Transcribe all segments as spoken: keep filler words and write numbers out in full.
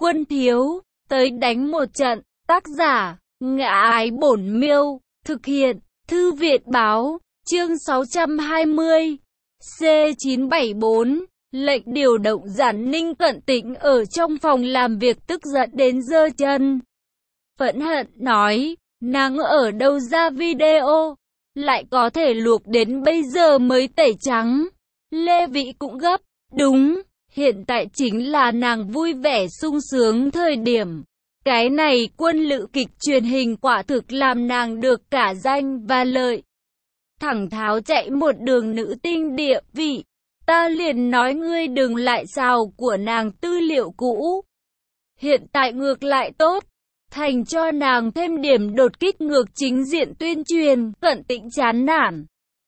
Quân thiếu, tới đánh một trận. Tác giả, Ngã Ái Bổn Miêu. Thực hiện, Thư Viện Báo. Chương sáu trăm hai mươi. C chín bảy bốn. Lệnh điều động Giản Ninh Cận Tĩnh ở trong phòng làm việc tức giận đến giơ chân. Phẫn hận nói, nàng ở đâu ra video, lại có thể luộc đến bây giờ mới tẩy trắng. Lê Vĩ cũng gấp, đúng, hiện tại chính là nàng vui vẻ sung sướng thời điểm. Cái này quân lữ kịch truyền hình quả thực làm nàng được cả danh và lợi. Thẳng tháo chạy một đường nữ tinh địa vị. Ta liền nói ngươi đừng lại xào của nàng tư liệu cũ. Hiện tại ngược lại tốt, thành cho nàng thêm điểm đột kích ngược chính diện tuyên truyền. Cận Tĩnh chán nản.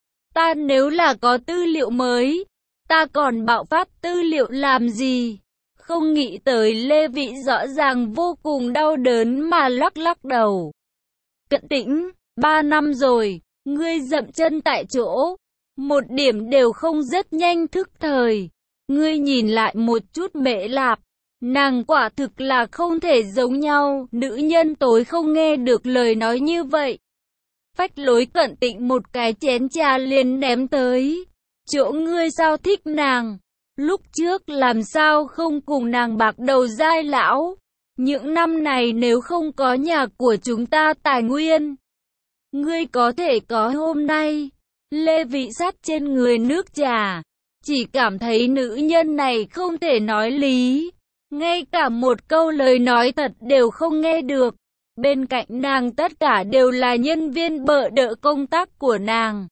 Ta nếu là có tư liệu mới, ta còn bạo phát tư liệu làm gì? Không nghĩ tới Lê Vĩ rõ ràng vô cùng đau đớn mà lắc lắc đầu. Cận Tĩnh, ba năm rồi, ngươi dậm chân tại chỗ, một điểm đều không rất nhanh thức thời. Ngươi nhìn lại một chút Mễ Lạp, nàng quả thực là không thể giống nhau, nữ nhân tối không nghe được lời nói như vậy. Phách lối Cận Tĩnh một cái chén trà liền ném tới. Chỗ ngươi sao thích nàng? Lúc trước làm sao không cùng nàng bạc đầu dai lão? Những năm này nếu không có nhà của chúng ta tài nguyên, ngươi có thể có hôm nay. Lê Vĩ sát trên người nước trà, chỉ cảm thấy nữ nhân này không thể nói lý, ngay cả một câu lời nói thật đều không nghe được. Bên cạnh nàng tất cả đều là nhân viên bợ đỡ công tác của nàng.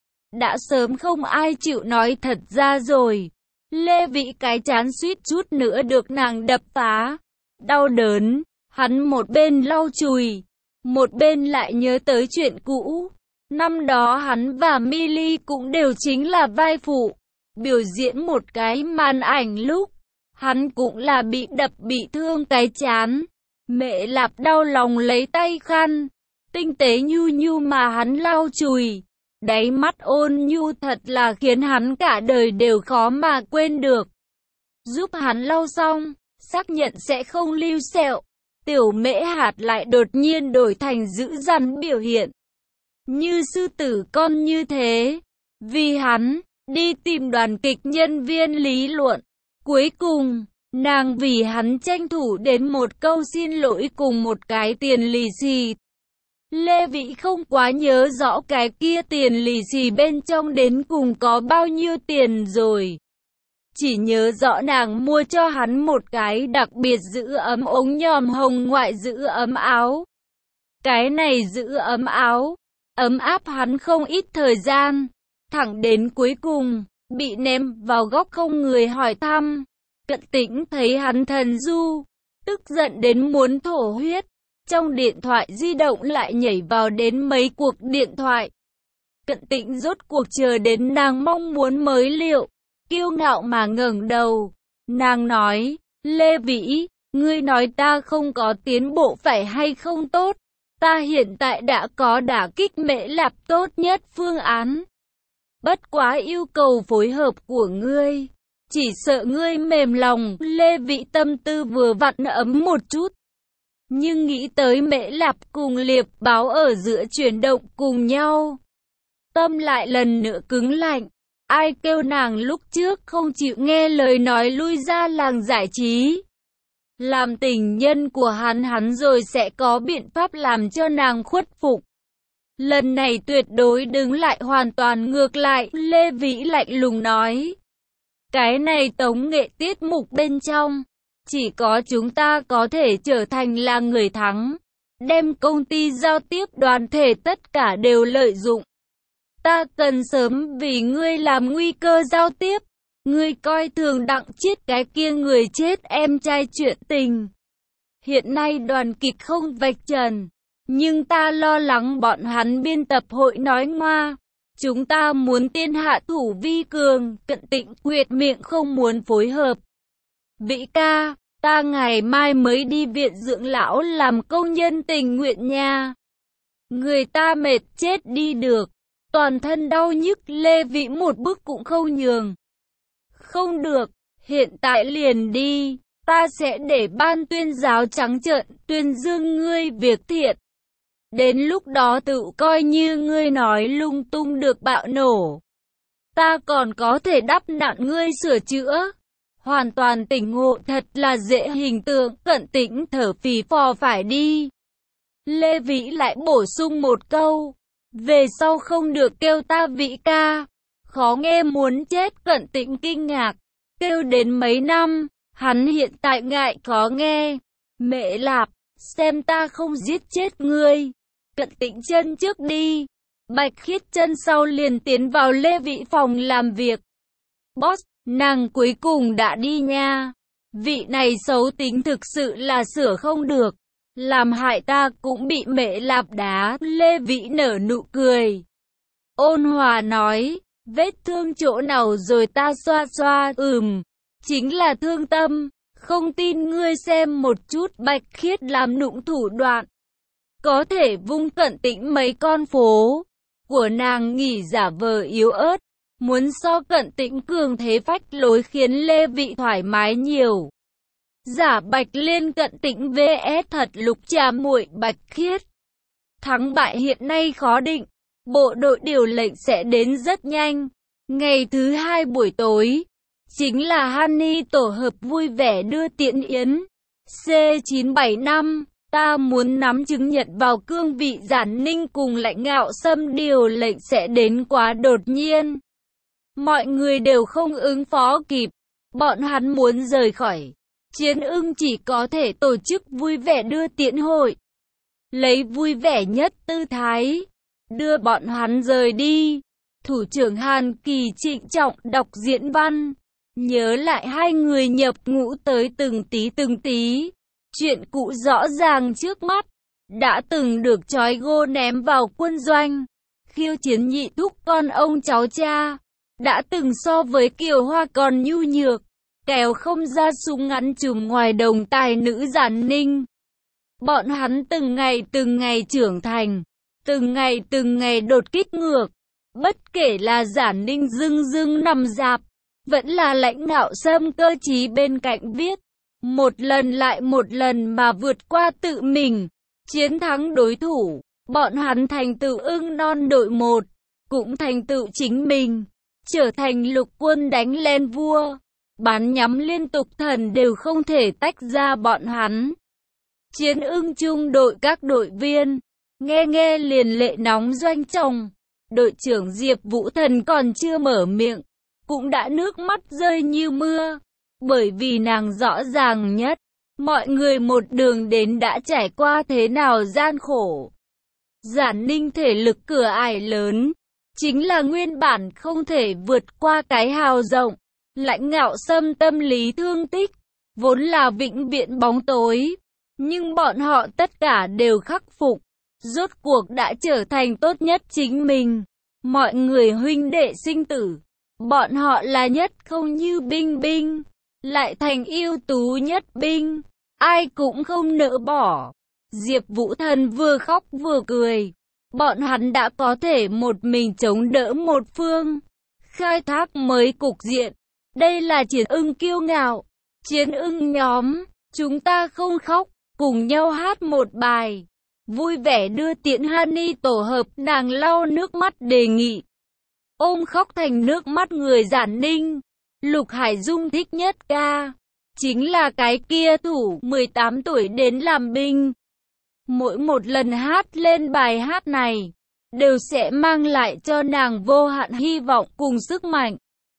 Đã sớm không ai chịu nói thật ra rồi. Lê Vĩ cái chán suýt chút nữa được nàng đập phá. Đau đớn, hắn một bên lau chùi, một bên lại nhớ tới chuyện cũ. Năm đó hắn và Milly cũng đều chính là vai phụ, biểu diễn một cái màn ảnh lúc hắn cũng là bị đập bị thương cái chán. Mẹ Lạp đau lòng lấy tay khăn, tinh tế nhu nhu mà hắn lau chùi. Đáy mắt ôn nhu thật là khiến hắn cả đời đều khó mà quên được. Giúp hắn lau xong, xác nhận sẽ không lưu sẹo. Tiểu Mễ Hạt lại đột nhiên đổi thành dữ dằn biểu hiện. Như sư tử con như thế. Vì hắn, đi tìm đoàn kịch nhân viên lý luận. Cuối cùng, nàng vì hắn tranh thủ đến một câu xin lỗi cùng một cái tiền lì xì. Lê Vĩ không quá nhớ rõ cái kia tiền lì xì bên trong đến cùng có bao nhiêu tiền rồi. Chỉ nhớ rõ nàng mua cho hắn một cái đặc biệt giữ ấm ống nhòm hồng ngoại giữ ấm áo. Cái này giữ ấm áo, ấm áp hắn không ít thời gian, thẳng đến cuối cùng, bị ném vào góc không người hỏi thăm. Cận Tĩnh thấy hắn thần du, tức giận đến muốn thổ huyết. Trong điện thoại di động lại nhảy vào đến mấy cuộc điện thoại. Cận Tĩnh rốt cuộc chờ đến nàng mong muốn mới liệu, kiêu ngạo mà ngẩng đầu. Nàng nói, Lê Vĩ, ngươi nói ta không có tiến bộ phải hay không tốt? Ta hiện tại đã có đả kích Mễ Lạp tốt nhất phương án. Bất quá yêu cầu phối hợp của ngươi, chỉ sợ ngươi mềm lòng. Lê Vĩ tâm tư vừa vặn ấm một chút. Nhưng nghĩ tới Mễ Lạp cùng Liệp Báo ở giữa chuyển động cùng nhau, tâm lại lần nữa cứng lạnh. Ai kêu nàng lúc trước không chịu nghe lời nói lui ra làng giải trí, làm tình nhân của hắn hắn rồi sẽ có biện pháp làm cho nàng khuất phục. Lần này tuyệt đối đứng lại hoàn toàn ngược lại. Lê Vĩ lạnh lùng nói, cái này tống nghệ tiết mục bên trong, chỉ có chúng ta có thể trở thành là người thắng, đem công ty giao tiếp đoàn thể tất cả đều lợi dụng. Ta cần sớm vì ngươi làm nguy cơ giao tiếp. Ngươi coi thường Đặng Chiết cái kia người chết em trai chuyện tình. Hiện nay đoàn kịch không vạch trần, nhưng ta lo lắng bọn hắn biên tập hội nói ngoa. Chúng ta muốn tiên hạ thủ vi cường. Cận Tĩnh quyệt miệng không muốn phối hợp. Vĩ ca, ta ngày mai mới đi viện dưỡng lão làm công nhân tình nguyện nha. Người ta mệt chết đi được, toàn thân đau nhức. Lê Vĩ một bước cũng không nhường. Không được, hiện tại liền đi, ta sẽ để ban tuyên giáo trắng trợn tuyên dương ngươi việc thiện. Đến lúc đó tự coi như ngươi nói lung tung được bạo nổ. Ta còn có thể đắp nặn ngươi sửa chữa. Hoàn toàn tỉnh ngộ thật là dễ hình tượng. Cận Tĩnh thở phì phò phải đi. Lê Vĩ lại bổ sung một câu. Về sau không được kêu ta Vĩ ca. Khó nghe muốn chết. Cận Tĩnh kinh ngạc. Kêu đến mấy năm. Hắn hiện tại ngại khó nghe. Mẹ Lạp, xem ta không giết chết ngươi. Cận Tĩnh chân trước đi. Bạch Khiết chân sau liền tiến vào Lê Vĩ phòng làm việc. Boss, nàng cuối cùng đã đi nha. Vị này xấu tính thực sự là sửa không được. Làm hại ta cũng bị Mẹ Lạp đá. Lê Vĩ nở nụ cười. Ôn hòa nói, vết thương chỗ nào rồi ta xoa xoa. Ừm, chính là thương tâm. Không tin ngươi xem một chút. Bạch Khiết làm nũng thủ đoạn. Có thể vung Cận Tĩnh mấy con phố của nàng nghỉ giả vờ yếu ớt. Muốn so Cận Tĩnh cường thế phách lối khiến Lê Vĩ thoải mái nhiều. Giả Bạch Liên Cận Tĩnh vs thật Lục Trà Muội Bạch Khiết. Thắng bại hiện nay khó định. Bộ đội điều lệnh sẽ đến rất nhanh. Ngày thứ hai buổi tối, chính là Honey tổ hợp vui vẻ đưa tiễn yến. C chín bảy năm, ta muốn nắm chứng nhận vào cương vị Giản Ninh cùng lãnh ngạo Sâm điều lệnh sẽ đến quá đột nhiên. Mọi người đều không ứng phó kịp. Bọn hắn muốn rời khỏi. Chiến ưng chỉ có thể tổ chức vui vẻ đưa tiễn hội. Lấy vui vẻ nhất tư thái. Đưa bọn hắn rời đi. Thủ trưởng Hàn Kỳ trịnh trọng đọc diễn văn. Nhớ lại hai người nhập ngũ tới từng tí từng tí. Chuyện cũ rõ ràng trước mắt. Đã từng được trói gô ném vào quân doanh. Khiêu chiến nhị thúc con ông cháu cha. Đã từng so với Kiều Hoa còn nhu nhược. Kéo không ra súng ngắn chùm ngoài đồng tài nữ Giản Ninh. Bọn hắn từng ngày từng ngày trưởng thành. Từng ngày từng ngày đột kích ngược. Bất kể là Giản Ninh dưng dưng nằm dạp. Vẫn là lãnh ngạo Sâm cơ trí bên cạnh viết. Một lần lại một lần mà vượt qua tự mình. Chiến thắng đối thủ. Bọn hắn thành tựu ưng non đội một. Cũng thành tựu chính mình. Trở thành lục quân đánh lên vua. Bắn nhắm liên tục thần đều không thể tách ra bọn hắn. Chiến ưng trung đội các đội viên. Nghe nghe liền lệ nóng doanh chồng. Đội trưởng Diệp Vũ Thần còn chưa mở miệng. Cũng đã nước mắt rơi như mưa. Bởi vì nàng rõ ràng nhất. Mọi người một đường đến đã trải qua thế nào gian khổ. Giản Ninh thể lực cửa ải lớn. Chính là nguyên bản không thể vượt qua cái hào rộng. Lãnh ngạo Sâm tâm lý thương tích. Vốn là vĩnh viễn bóng tối. Nhưng bọn họ tất cả đều khắc phục. Rốt cuộc đã trở thành tốt nhất chính mình. Mọi người huynh đệ sinh tử. Bọn họ là nhất không như binh binh. Lại thành ưu tú nhất binh. Ai cũng không nỡ bỏ. Diệp Vũ Thần vừa khóc vừa cười. Bọn hắn đã có thể một mình chống đỡ một phương. Khai thác mới cục diện. Đây là chiến ưng kiêu ngạo. Chiến ưng nhóm. Chúng ta không khóc. Cùng nhau hát một bài. Vui vẻ đưa tiễn Honey tổ hợp. Nàng lau nước mắt đề nghị. Ôm khóc thành nước mắt người Giản Ninh. Lục Hải Dung thích nhất ca. Chính là cái kia thủ mười tám tuổi đến làm binh. Mỗi một lần hát lên bài hát này. Đều sẽ mang lại cho nàng vô hạn hy vọng cùng sức mạnh.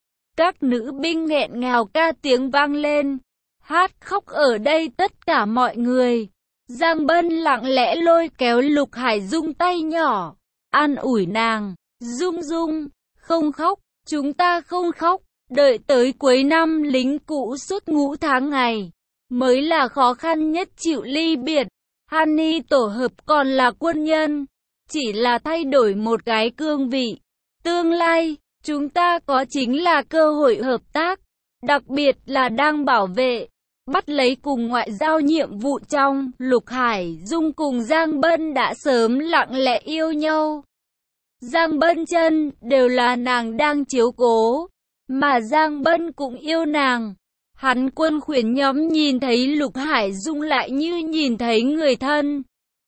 Các nữ binh nghẹn ngào ca tiếng vang lên. Hát khóc ở đây tất cả mọi người. Giang Bân lặng lẽ lôi kéo Lục Hải Dung tay nhỏ. An ủi nàng. Dung Dung, không khóc, chúng ta không khóc. Đợi tới cuối năm lính cũ suốt ngũ tháng ngày. Mới là khó khăn nhất chịu ly biệt. Honey tổ hợp còn là quân nhân. Chỉ là thay đổi một cái cương vị. Tương lai, chúng ta có chính là cơ hội hợp tác. Đặc biệt là đang bảo vệ. Bắt lấy cùng ngoại giao nhiệm vụ trong. Lục Hải Dung cùng Giang Bân đã sớm lặng lẽ yêu nhau. Giang Bân chân đều là nàng đang chiếu cố. Mà Giang Bân cũng yêu nàng. Hắn Quân khuyển nhóm nhìn thấy Lục Hải Dung lại như nhìn thấy người thân.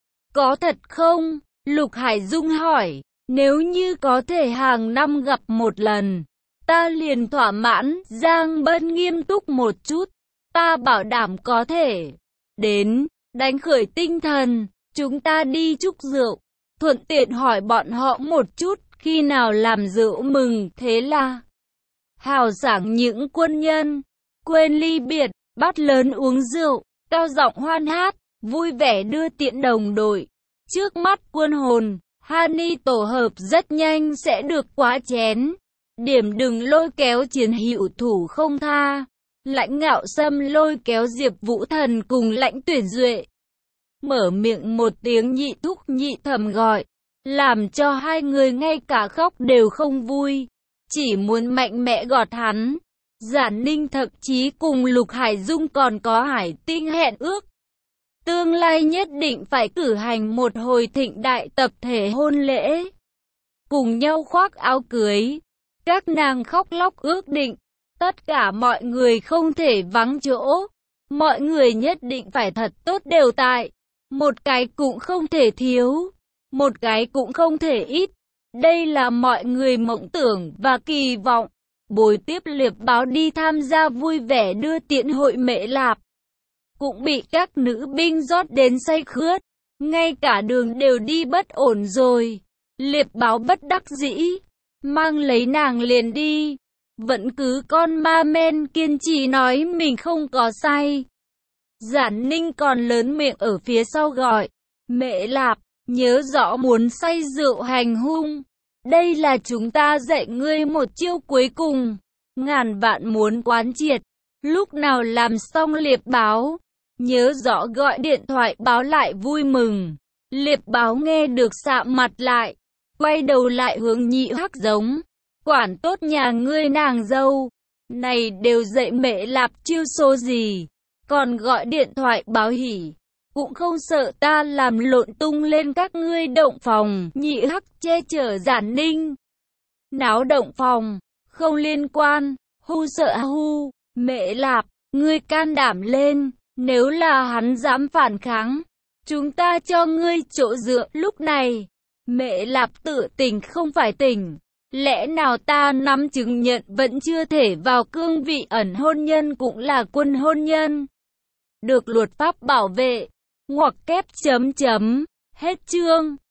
Có thật không? Lục Hải Dung hỏi. Nếu như có thể hàng năm gặp một lần, ta liền thỏa mãn. Giang Bân nghiêm túc một chút. Ta bảo đảm có thể. Đến, đánh khởi tinh thần, chúng ta đi chúc rượu. Thuận tiện hỏi bọn họ một chút, khi nào làm rượu mừng. Thế là hào sảng những quân nhân, quên ly biệt, bát lớn uống rượu, cao giọng hoan hát, vui vẻ đưa tiễn đồng đội. Trước mắt quân hồn, Hani tổ hợp rất nhanh sẽ được quá chén. Điểm đừng lôi kéo chiến hữu thủ không tha. Lãnh Ngạo Sâm lôi kéo Diệp Vũ Thần cùng Lãnh Tuyển Duệ. Mở miệng một tiếng nhị thúc nhị thầm gọi, làm cho hai người ngay cả khóc đều không vui. Chỉ muốn mạnh mẽ gọt hắn. Giản Ninh thậm chí cùng Lục Hải Dung còn có Hải Tinh hẹn ước. Tương lai nhất định phải cử hành một hồi thịnh đại tập thể hôn lễ. Cùng nhau khoác áo cưới. Các nàng khóc lóc ước định. Tất cả mọi người không thể vắng chỗ. Mọi người nhất định phải thật tốt đều tại. Một cái cũng không thể thiếu. Một cái cũng không thể ít. Đây là mọi người mộng tưởng và kỳ vọng. Buổi tiếp liệp báo đi tham gia vui vẻ đưa tiễn hội Mễ Lạp. Cũng bị các nữ binh rót đến say khướt. Ngay cả đường đều đi bất ổn rồi. Liệp báo bất đắc dĩ. Mang lấy nàng liền đi. Vẫn cứ con ma men kiên trì nói mình không có say. Giản Ninh còn lớn miệng ở phía sau gọi. Mễ Lạp, nhớ rõ muốn say rượu hành hung. Đây là chúng ta dạy ngươi một chiêu cuối cùng. Ngàn vạn muốn quán triệt. Lúc nào làm xong liệp báo, nhớ rõ gọi điện thoại báo lại vui mừng. Liệp báo nghe được sạm mặt lại. Quay đầu lại hướng Nhị Hắc giống. Quản tốt nhà ngươi nàng dâu. Này đều dạy Mễ Lạp chiêu số gì. Còn gọi điện thoại báo hỉ. Cũng không sợ ta làm lộn tung lên các ngươi động phòng. Nhị Hắc che chở Giản Ninh. Náo động phòng. Không liên quan. Hu sợ hu. Mễ Lạp, ngươi can đảm lên. Nếu là hắn dám phản kháng, chúng ta cho ngươi chỗ dựa. Lúc này, Mễ Lạp tự tỉnh không phải tỉnh. Lẽ nào ta nắm chứng nhận vẫn chưa thể vào cương vị ẩn hôn nhân cũng là quân hôn nhân. Được luật pháp bảo vệ. Ngoặc kép chấm chấm. Hết chương.